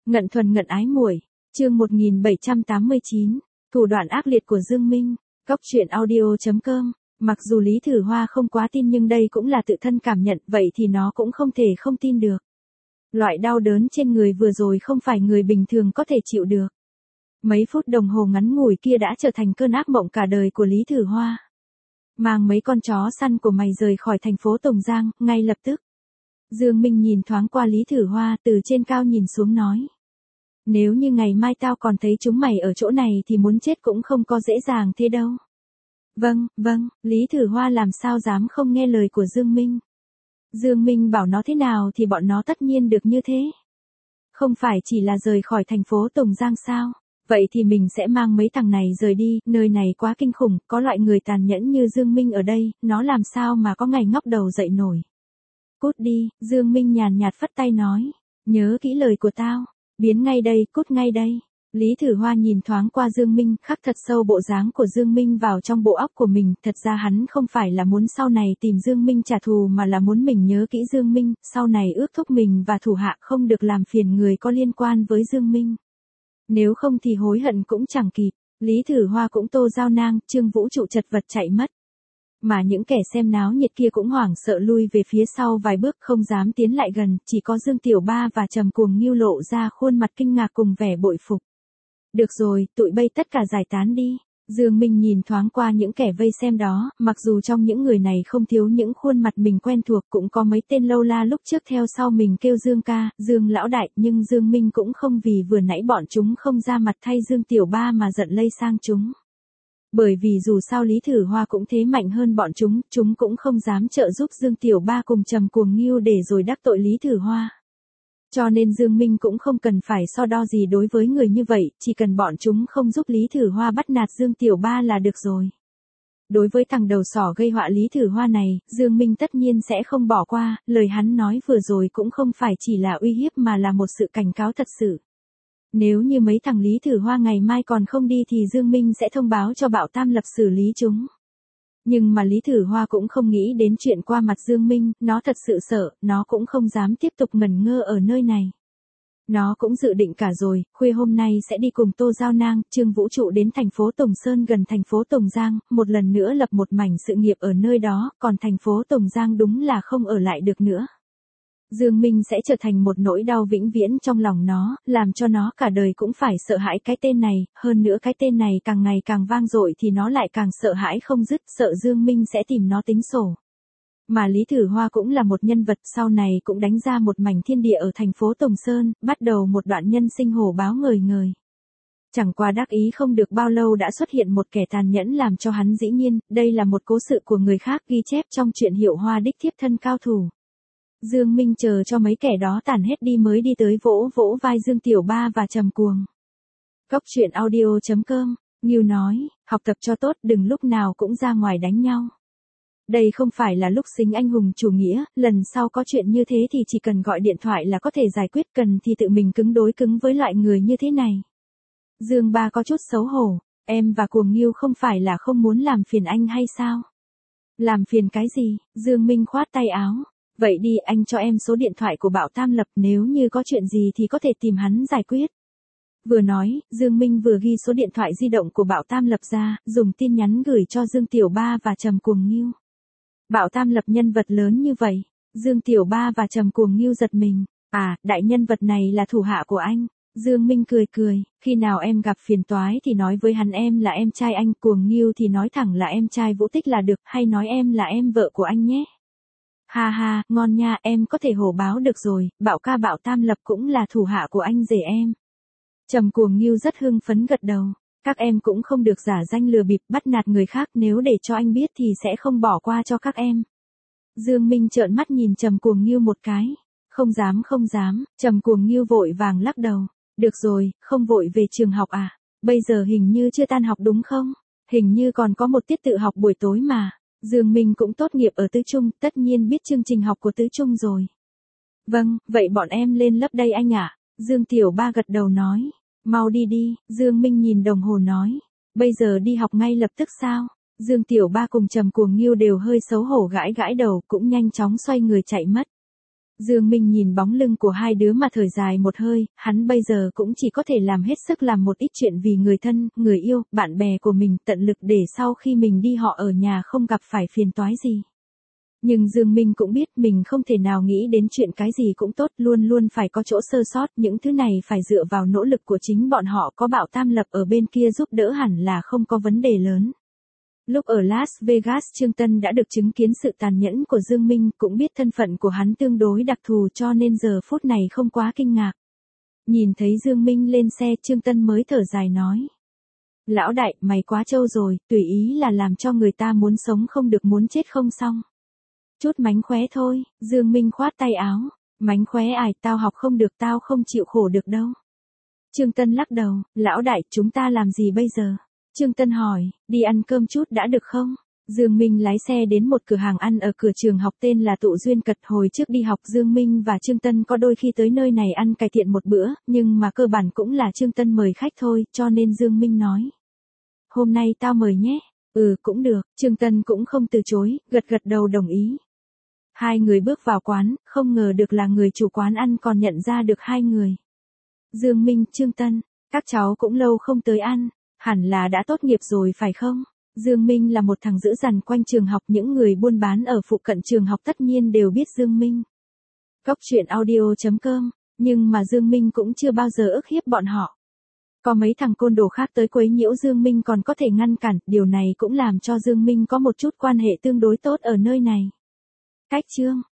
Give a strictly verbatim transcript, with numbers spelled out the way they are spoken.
Ngận thuần ngận ái muội, chương một nghìn bảy trăm tám mươi chín, thủ đoạn ác liệt của Dương Minh, Cóc truyện audio chấm com. Mặc dù Lý Thử Hoa không quá tin nhưng đây cũng là tự thân cảm nhận, vậy thì nó cũng không thể không tin được. Loại đau đớn trên người vừa rồi không phải người bình thường có thể chịu được. Mấy phút đồng hồ ngắn ngủi kia đã trở thành cơn ác mộng cả đời của Lý Thử Hoa. Mang mấy con chó săn của mày rời khỏi thành phố Tồng Giang, ngay lập tức. Dương Minh nhìn thoáng qua Lý Thử Hoa, từ trên cao nhìn xuống nói. Nếu như ngày mai tao còn thấy chúng mày ở chỗ này thì muốn chết cũng không có dễ dàng thế đâu. Vâng, vâng, Lý Thử Hoa làm sao dám không nghe lời của Dương Minh. Dương Minh bảo nó thế nào thì bọn nó tất nhiên được như thế. Không phải chỉ là rời khỏi thành phố Tồng Giang sao? Vậy thì mình sẽ mang mấy thằng này rời đi, nơi này quá kinh khủng, có loại người tàn nhẫn như Dương Minh ở đây, nó làm sao mà có ngày ngóc đầu dậy nổi. Cút đi, Dương Minh nhàn nhạt phất tay nói, nhớ kỹ lời của tao, biến ngay đây, cút ngay đây. Lý Thử Hoa nhìn thoáng qua Dương Minh, khắc thật sâu bộ dáng của Dương Minh vào trong bộ óc của mình, thật ra hắn không phải là muốn sau này tìm Dương Minh trả thù mà là muốn mình nhớ kỹ Dương Minh, sau này ước thúc mình và thủ hạ không được làm phiền người có liên quan với Dương Minh. Nếu không thì hối hận cũng chẳng kịp, Lý Thử Hoa cũng tô giao nang, Trương Vũ Trụ chật vật chạy mất. Mà những kẻ xem náo nhiệt kia cũng hoảng sợ lui về phía sau vài bước không dám tiến lại gần, chỉ có Dương Tiểu Ba và Trầm Cuồng Nghiêu lộ ra khuôn mặt kinh ngạc cùng vẻ bội phục. Được rồi, tụi bay tất cả giải tán đi. Dương Minh nhìn thoáng qua những kẻ vây xem đó, mặc dù trong những người này không thiếu những khuôn mặt mình quen thuộc, cũng có mấy tên lâu la lúc trước theo sau mình kêu Dương ca, Dương lão đại, nhưng Dương Minh cũng không vì vừa nãy bọn chúng không ra mặt thay Dương Tiểu Ba mà giận lây sang chúng. Bởi vì dù sao Lý Thử Hoa cũng thế mạnh hơn bọn chúng, chúng cũng không dám trợ giúp Dương Tiểu Ba cùng Trầm Cuồng Nghiêu để rồi đắc tội Lý Thử Hoa. Cho nên Dương Minh cũng không cần phải so đo gì đối với người như vậy, chỉ cần bọn chúng không giúp Lý Thử Hoa bắt nạt Dương Tiểu Ba là được rồi. Đối với thằng đầu sỏ gây họa Lý Thử Hoa này, Dương Minh tất nhiên sẽ không bỏ qua, lời hắn nói vừa rồi cũng không phải chỉ là uy hiếp mà là một sự cảnh cáo thật sự. Nếu như mấy thằng Lý Thử Hoa ngày mai còn không đi thì Dương Minh sẽ thông báo cho Bạo Tam Lập xử lý chúng. Nhưng mà Lý Thử Hoa cũng không nghĩ đến chuyện qua mặt Dương Minh, nó thật sự sợ, nó cũng không dám tiếp tục ngẩn ngơ ở nơi này. Nó cũng dự định cả rồi, khuya hôm nay sẽ đi cùng Tô Giao Nang, Trương Vũ Trụ đến thành phố Tồng Sơn gần thành phố Tồng Giang, một lần nữa lập một mảnh sự nghiệp ở nơi đó, còn thành phố Tồng Giang đúng là không ở lại được nữa. Dương Minh sẽ trở thành một nỗi đau vĩnh viễn trong lòng nó, làm cho nó cả đời cũng phải sợ hãi cái tên này, hơn nữa cái tên này càng ngày càng vang dội thì nó lại càng sợ hãi không dứt, sợ Dương Minh sẽ tìm nó tính sổ. Mà Lý Thử Hoa cũng là một nhân vật sau này cũng đánh ra một mảnh thiên địa ở thành phố Tồng Sơn, bắt đầu một đoạn nhân sinh hổ báo ngời ngời. Chẳng qua đắc ý không được bao lâu đã xuất hiện một kẻ tàn nhẫn làm cho hắn dĩ nhiên, đây là một cố sự của người khác ghi chép trong truyện Hiệu Hoa đích thiếp thân cao thủ. Dương Minh chờ cho mấy kẻ đó tản hết đi mới đi tới vỗ vỗ vai Dương Tiểu Ba và Trầm Cuồng. Cóc truyện audio chấm com, Nghiêu nói, học tập cho tốt đừng lúc nào cũng ra ngoài đánh nhau. Đây không phải là lúc xính anh hùng chủ nghĩa, lần sau có chuyện như thế thì chỉ cần gọi điện thoại là có thể giải quyết, cần thì tự mình cứng đối cứng với loại người như thế này. Dương Ba có chút xấu hổ, em và Cuồng Nghiêu không phải là không muốn làm phiền anh hay sao? Làm phiền cái gì? Dương Minh khoát tay áo. Vậy đi anh cho em số điện thoại của Bạo Tam Lập, nếu như có chuyện gì thì có thể tìm hắn giải quyết. Vừa nói, Dương Minh vừa ghi số điện thoại di động của Bạo Tam Lập ra, dùng tin nhắn gửi cho Dương Tiểu Ba và Trầm Cuồng Nghiêu. Bạo Tam Lập nhân vật lớn như vậy, Dương Tiểu Ba và Trầm Cuồng Nghiêu giật mình, à, đại nhân vật này là thủ hạ của anh. Dương Minh cười cười, khi nào em gặp phiền toái thì nói với hắn em là em trai anh, Cuồng Nghiêu thì nói thẳng là em trai Vũ Tích là được, hay nói em là em vợ của anh nhé. Ha ha, ngon nha, em có thể hổ báo được rồi, Bạo ca Bạo Tam Lập cũng là thủ hạ của anh rể em. Trầm Cuồng Nghiêu rất hưng phấn gật đầu, các em cũng không được giả danh lừa bịp bắt nạt người khác, nếu để cho anh biết thì sẽ không bỏ qua cho các em. Dương Minh trợn mắt nhìn Trầm Cuồng Nghiêu một cái, không dám không dám, Trầm Cuồng Nghiêu vội vàng lắc đầu, được rồi, không vội về trường học à, bây giờ hình như chưa tan học đúng không, hình như còn có một tiết tự học buổi tối mà. Dương Minh cũng tốt nghiệp ở Tứ Trung, tất nhiên biết chương trình học của Tứ Trung rồi. Vâng, vậy bọn em lên lớp đây anh ạ. Dương Tiểu Ba gật đầu nói. Mau đi đi, Dương Minh nhìn đồng hồ nói. Bây giờ đi học ngay lập tức sao? Dương Tiểu Ba cùng Trầm Cuồng Nghiêu đều hơi xấu hổ gãi gãi đầu, cũng nhanh chóng xoay người chạy mất. Dương Minh nhìn bóng lưng của hai đứa mà thở dài một hơi, hắn bây giờ cũng chỉ có thể làm hết sức làm một ít chuyện vì người thân, người yêu, bạn bè của mình, tận lực để sau khi mình đi họ ở nhà không gặp phải phiền toái gì. Nhưng Dương Minh cũng biết mình không thể nào nghĩ đến chuyện cái gì cũng tốt, luôn luôn phải có chỗ sơ sót, những thứ này phải dựa vào nỗ lực của chính bọn họ, có Bạo Tam Lập ở bên kia giúp đỡ hẳn là không có vấn đề lớn. Lúc ở Las Vegas, Trương Tân đã được chứng kiến sự tàn nhẫn của Dương Minh, cũng biết thân phận của hắn tương đối đặc thù cho nên giờ phút này không quá kinh ngạc. Nhìn thấy Dương Minh lên xe, Trương Tân mới thở dài nói. Lão đại, mày quá trâu rồi, tùy ý là làm cho người ta muốn sống không được muốn chết không xong. Chút mánh khóe thôi, Dương Minh khoát tay áo. Mánh khóe ải, tao học không được, tao không chịu khổ được đâu. Trương Tân lắc đầu, lão đại, chúng ta làm gì bây giờ? Trương Tân hỏi, đi ăn cơm chút đã được không? Dương Minh lái xe đến một cửa hàng ăn ở cửa trường học tên là Tụ Duyên Cật. Hồi trước đi học Dương Minh và Trương Tân có đôi khi tới nơi này ăn cải thiện một bữa, nhưng mà cơ bản cũng là Trương Tân mời khách thôi, cho nên Dương Minh nói. Hôm nay tao mời nhé. Ừ, cũng được, Trương Tân cũng không từ chối, gật gật đầu đồng ý. Hai người bước vào quán, không ngờ được là người chủ quán ăn còn nhận ra được hai người. Dương Minh, Trương Tân, các cháu cũng lâu không tới ăn, hẳn là đã tốt nghiệp rồi phải không? Dương Minh là một thằng dữ dằn quanh trường học, những người buôn bán ở phụ cận trường học tất nhiên đều biết Dương Minh. Cốc truyện audio chấm com, nhưng mà Dương Minh cũng chưa bao giờ ức hiếp bọn họ. Có mấy thằng côn đồ khác tới quấy nhiễu Dương Minh còn có thể ngăn cản, điều này cũng làm cho Dương Minh có một chút quan hệ tương đối tốt ở nơi này. Cách chương